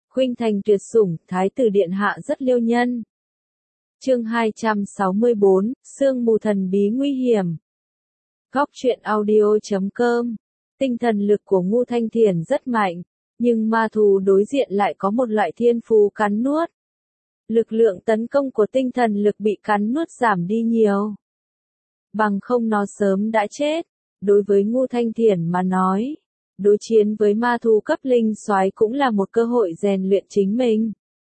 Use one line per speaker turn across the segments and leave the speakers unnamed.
Khuynh thành tuyệt sủng, thái tử điện hạ rất liêu nhân. Chương 264, sương mù thần bí nguy hiểm. Góc truyện audio.com. Tinh thần lực của Ngưu Thanh Thiền rất mạnh, nhưng ma thú đối diện lại có một loại thiên phú cắn nuốt. Lực lượng tấn công của tinh thần lực bị cắn nuốt giảm đi nhiều. Bằng không nó sớm đã chết. Đối với Ngưu Thanh Thiền mà nói, đối chiến với ma thú cấp linh soái cũng là một cơ hội rèn luyện chính mình.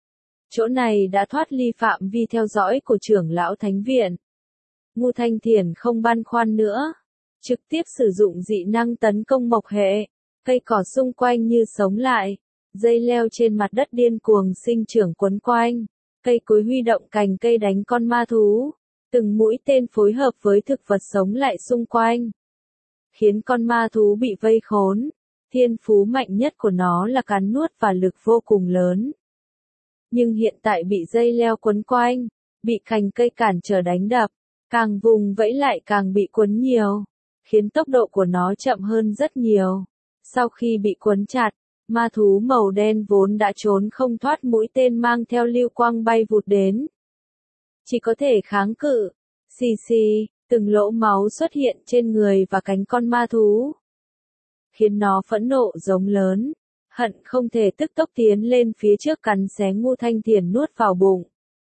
Chỗ này đã thoát ly phạm vi theo dõi của trưởng lão thánh viện. Ngưu Thanh Thiền không băn khoăn nữa, trực tiếp sử dụng dị năng tấn công mộc hệ. Cây cỏ xung quanh như sống lại, dây leo trên mặt đất điên cuồng sinh trưởng quấn quanh, cây cối huy động cành cây đánh con ma thú, từng mũi tên phối hợp với thực vật sống lại xung quanh, khiến con ma thú bị vây khốn. Thiên phú mạnh nhất của nó là cắn nuốt và lực vô cùng lớn. Nhưng hiện tại bị dây leo quấn quanh, bị cành cây cản trở đánh đập, càng vùng vẫy lại càng bị quấn nhiều, khiến tốc độ của nó chậm hơn rất nhiều. Sau khi bị quấn chặt, ma thú màu đen vốn đã trốn không thoát mũi tên mang theo lưu quang bay vụt đến. Chỉ có thể kháng cự. Xì xì, từng lỗ máu xuất hiện trên người và cánh con ma thú, khiến nó phẫn nộ giống lớn, hận không thể tức tốc tiến lên phía trước cắn xé Ngưu Thanh Thiền nuốt vào bụng.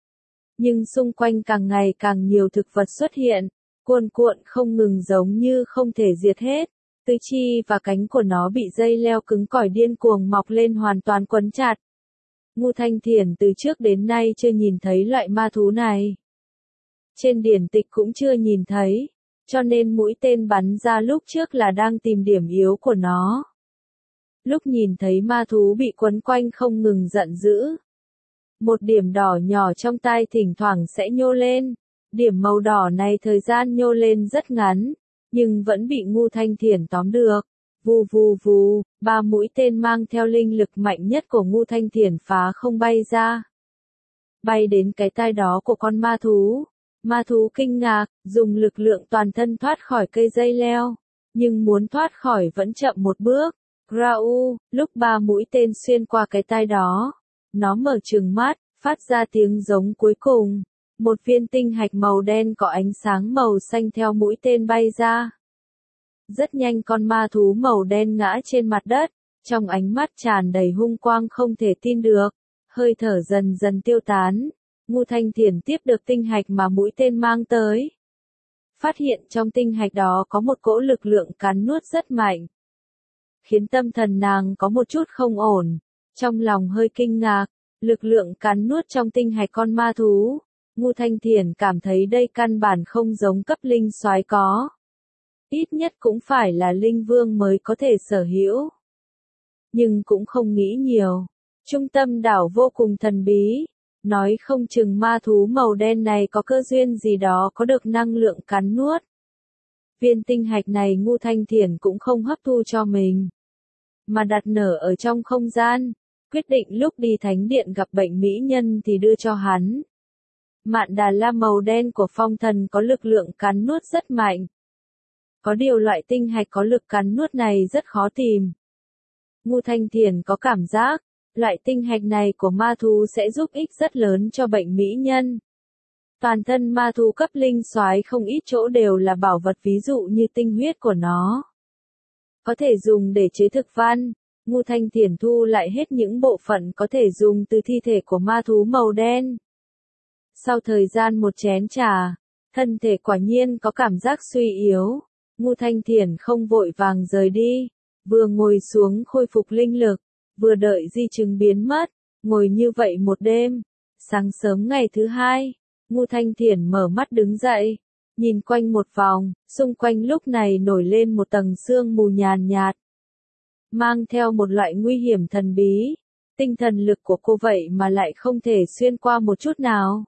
Nhưng xung quanh càng ngày càng nhiều thực vật xuất hiện, cuồn cuộn không ngừng giống như không thể diệt hết. Tứ chi và cánh của nó bị dây leo cứng cỏi điên cuồng mọc lên hoàn toàn quấn chặt. Ngưu Thanh Thiền từ trước đến nay chưa nhìn thấy loại ma thú này. Trên điển tịch cũng chưa nhìn thấy, cho nên mũi tên bắn ra lúc trước là đang tìm điểm yếu của nó. Lúc nhìn thấy ma thú bị quấn quanh không ngừng giận dữ. Một điểm đỏ nhỏ trong tai thỉnh thoảng sẽ nhô lên. Điểm màu đỏ này thời gian nhô lên rất ngắn, nhưng vẫn bị Ngưu Thanh Thiền tóm được. Vù vù vù, 3 mũi tên mang theo linh lực mạnh nhất của Ngưu Thanh Thiền phá không bay ra. Bay đến cái tai đó của con ma thú. Ma thú kinh ngạc, dùng lực lượng toàn thân thoát khỏi cây dây leo, nhưng muốn thoát khỏi vẫn chậm một bước. Grau, lúc 3 mũi tên xuyên qua cái tai đó, nó mở trừng mắt, phát ra tiếng giống cuối cùng. Một viên tinh hạch màu đen có ánh sáng màu xanh theo mũi tên bay ra. Rất nhanh con ma thú màu đen ngã trên mặt đất, trong ánh mắt tràn đầy hung quang không thể tin được, hơi thở dần dần tiêu tán. Ngưu Thanh Thiền tiếp được tinh hạch mà mũi tên mang tới. Phát hiện trong tinh hạch đó có một cỗ lực lượng cắn nuốt rất mạnh, khiến tâm thần nàng có một chút không ổn, trong lòng hơi kinh ngạc. Lực lượng cắn nuốt trong tinh hạch con ma thú, Ngưu Thanh Thiền cảm thấy đây căn bản không giống cấp linh soái có. Ít nhất cũng phải là linh vương mới có thể sở hữu. Nhưng cũng không nghĩ nhiều. Trung tâm đảo vô cùng thần bí. Nói không chừng ma thú màu đen này có cơ duyên gì đó có được năng lượng cắn nuốt. Viên tinh hạch này Ngưu Thanh Thiền cũng không hấp thu cho mình, mà đặt nở ở trong không gian. Quyết định lúc đi thánh điện gặp bệnh mỹ nhân thì đưa cho hắn. Mạn Đà La màu đen của phong thần có lực lượng cắn nuốt rất mạnh. Có điều loại tinh hạch có lực cắn nuốt này rất khó tìm. Ngưu Thanh Thiền có cảm giác, loại tinh hạch này của ma thú sẽ giúp ích rất lớn cho bệnh mỹ nhân. Toàn thân ma thú cấp linh soái không ít chỗ đều là bảo vật, ví dụ như tinh huyết của nó có thể dùng để chế thực văn. Ngưu Thanh Thiền thu lại hết những bộ phận có thể dùng từ thi thể của ma thú màu đen. Sau thời gian một chén trà, thân thể quả nhiên có cảm giác suy yếu. Ngưu Thanh Thiền không vội vàng rời đi, vừa ngồi xuống khôi phục linh lực, vừa đợi di chứng biến mất, ngồi như vậy một đêm. Sáng sớm ngày thứ hai, Ngưu Thanh Thiền mở mắt đứng dậy, nhìn quanh một vòng, xung quanh lúc này nổi lên một tầng sương mù nhàn nhạt, mang theo một loại nguy hiểm thần bí. Tinh thần lực của cô vậy mà lại không thể xuyên qua một chút nào.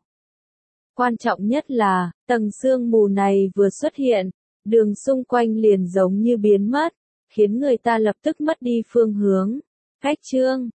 Quan trọng nhất là, tầng sương mù này vừa xuất hiện, đường xung quanh liền giống như biến mất, khiến người ta lập tức mất đi phương hướng. Cách chương